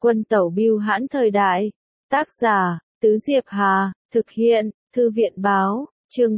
Quân tẩu bưu hãn thời đại. Tác giả, Tứ Diệp Hà, thực hiện, Thư viện báo, chương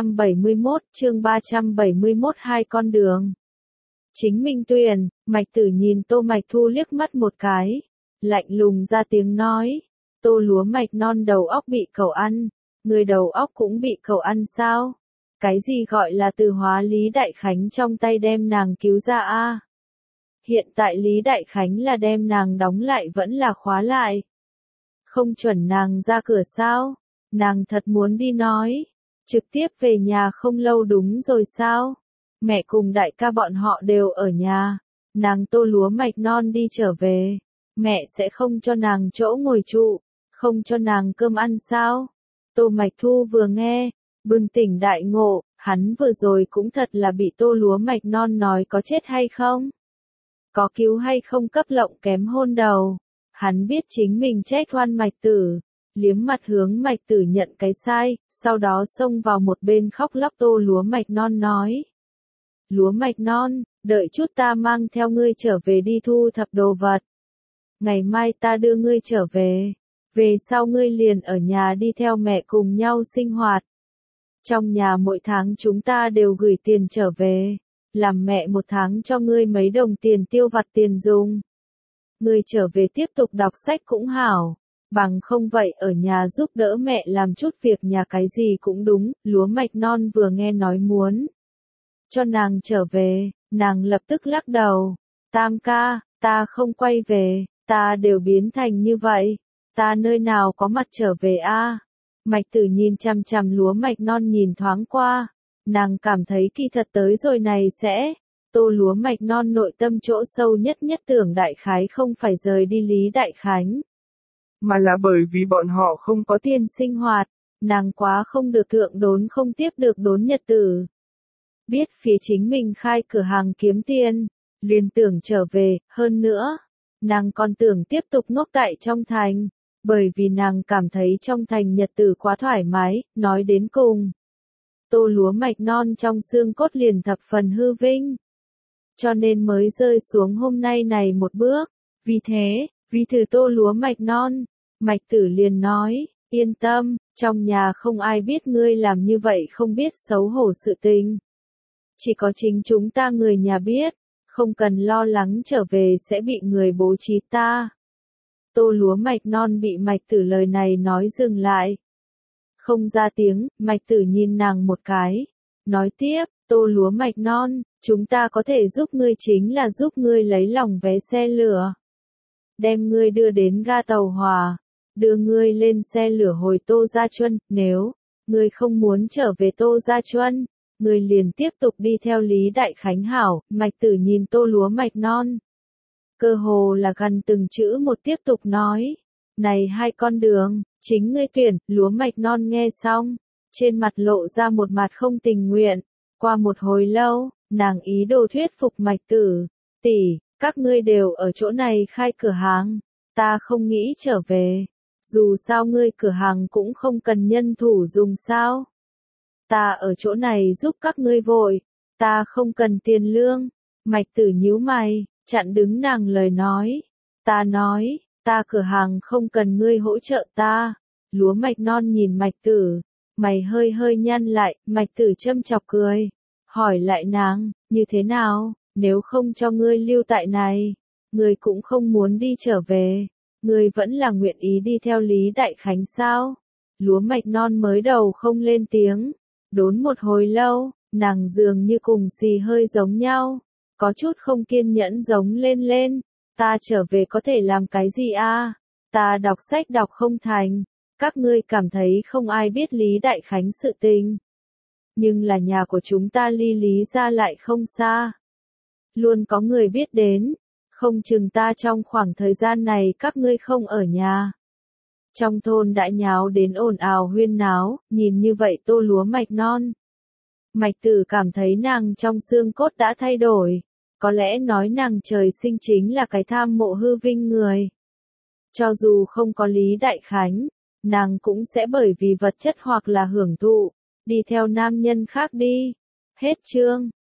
371, hai con đường. Chính Minh Tuyền, Mạch Tử nhìn Tô Mạch Thu liếc mắt một cái, lạnh lùng ra tiếng nói, Tô lúa mạch non đầu óc bị cậu ăn, người đầu óc cũng bị cậu ăn sao? Cái gì gọi là từ hóa Lý Đại Khánh trong tay đem nàng cứu ra a? Hiện tại Lý Đại Khánh là đem nàng đóng lại vẫn là khóa lại. Không chuẩn nàng ra cửa sao? Nàng thật muốn đi nói. Trực tiếp về nhà không lâu đúng rồi sao? Mẹ cùng đại ca bọn họ đều ở nhà. Nàng Tô lúa mạch non đi trở về. Mẹ sẽ không cho nàng chỗ ngồi trụ. Không cho nàng cơm ăn sao? Tô Mạch Thu vừa nghe, bừng tỉnh đại ngộ, hắn vừa rồi cũng thật là bị Tô lúa mạch non nói có chết hay không? Có cứu hay không cấp lộng kém hôn đầu. Hắn biết chính mình chết oan Mạch Tử, liếm mặt hướng Mạch Tử nhận cái sai, sau đó xông vào một bên khóc lóc. Tô lúa mạch non nói. Lúa mạch non, đợi chút ta mang theo ngươi trở về đi thu thập đồ vật. Ngày mai ta đưa ngươi trở về. Về sau ngươi liền ở nhà đi theo mẹ cùng nhau sinh hoạt. Trong nhà mỗi tháng chúng ta đều gửi tiền trở về. Làm mẹ một tháng cho ngươi mấy đồng tiền tiêu vặt tiền dùng. Ngươi trở về tiếp tục đọc sách cũng hảo. Bằng không vậy ở nhà giúp đỡ mẹ làm chút việc nhà cái gì cũng đúng. Lúa mạch non vừa nghe nói muốn cho nàng trở về, nàng lập tức lắc đầu. Tam ca, ta không quay về, ta đều biến thành như vậy. Ta nơi nào có mặt trở về a? Mạch Tử nhìn chằm chằm lúa mạch non nhìn thoáng qua. Nàng cảm thấy kỳ thật tới rồi này sẽ. Tô lúa mạch non nội tâm chỗ sâu nhất tưởng đại khái không phải rời đi Lý Đại Khánh. Mà là bởi vì bọn họ không có tiền sinh hoạt. Nàng quá không được thượng đốn không tiếp được đốn nhật tử. Biết phía chính mình khai cửa hàng kiếm tiền. Liền tưởng trở về, hơn nữa. Nàng còn tưởng tiếp tục ngốc tại trong thành. Bởi vì nàng cảm thấy trong thành nhật tử quá thoải mái, nói đến cùng. Tô lúa mạch non trong xương cốt liền thập phần hư vinh. Cho nên mới rơi xuống hôm nay này một bước. Vì thế, vì thử Tô lúa mạch non, Mạch Tử liền nói, yên tâm, trong nhà không ai biết ngươi làm như vậy không biết xấu hổ sự tình. Chỉ có chính chúng ta người nhà biết, không cần lo lắng trở về sẽ bị người bố trí ta. Tô lúa mạch non bị Mạch Tử lời này nói dừng lại. Không ra tiếng, Mạch Tử nhìn nàng một cái. Nói tiếp, Tô lúa mạch non, chúng ta có thể giúp ngươi chính là giúp ngươi lấy lòng vé xe lửa. Đem ngươi đưa đến ga tàu hỏa. Đưa ngươi lên xe lửa hồi Tô Gia Chuân, nếu ngươi không muốn trở về Tô Gia Chuân, ngươi liền tiếp tục đi theo Lý Đại Khánh hảo. Mạch Tử nhìn Tô lúa mạch non. Cơ hồ là gần từng chữ một tiếp tục nói. Này hai con đường, chính ngươi tuyển. Lúa mạch non nghe xong, trên mặt lộ ra một mặt không tình nguyện. Qua một hồi lâu, nàng ý đồ thuyết phục Mạch Tử. Tỷ, các ngươi đều ở chỗ này khai cửa hàng. Ta không nghĩ trở về. Dù sao ngươi cửa hàng cũng không cần nhân thủ dùng sao. Ta ở chỗ này giúp các ngươi vội. Ta không cần tiền lương. Mạch Tử nhíu mày, chặn đứng nàng lời nói. Ta nói, ta cửa hàng không cần ngươi hỗ trợ ta. Lúa mạch non nhìn Mạch Tử. Mày hơi hơi nhăn lại, Mạch Tử châm chọc cười. Hỏi lại nàng, như thế nào, nếu không cho ngươi lưu tại này, ngươi cũng không muốn đi trở về, ngươi vẫn là nguyện ý đi theo Lý Đại Khánh sao? Lúa mạch non mới đầu không lên tiếng, đốn một hồi lâu, nàng dường như cùng xì hơi giống nhau, có chút không kiên nhẫn giống lên, ta trở về có thể làm cái gì a? Ta đọc sách đọc không thành, các ngươi cảm thấy không ai biết Lý Đại Khánh sự tình. Nhưng là nhà của chúng ta ly Lý gia lại không xa. Luôn có người biết đến, không chừng ta trong khoảng thời gian này các ngươi không ở nhà. Trong thôn đã nháo đến ồn ào huyên náo, nhìn như vậy Tô lúa mạch non. Mạch Tử cảm thấy nàng trong xương cốt đã thay đổi, có lẽ nói nàng trời sinh chính là cái tham mộ hư vinh người. Cho dù không có Lý Đại Khánh, nàng cũng sẽ bởi vì vật chất hoặc là hưởng thụ, đi theo nam nhân khác đi. Hết chương.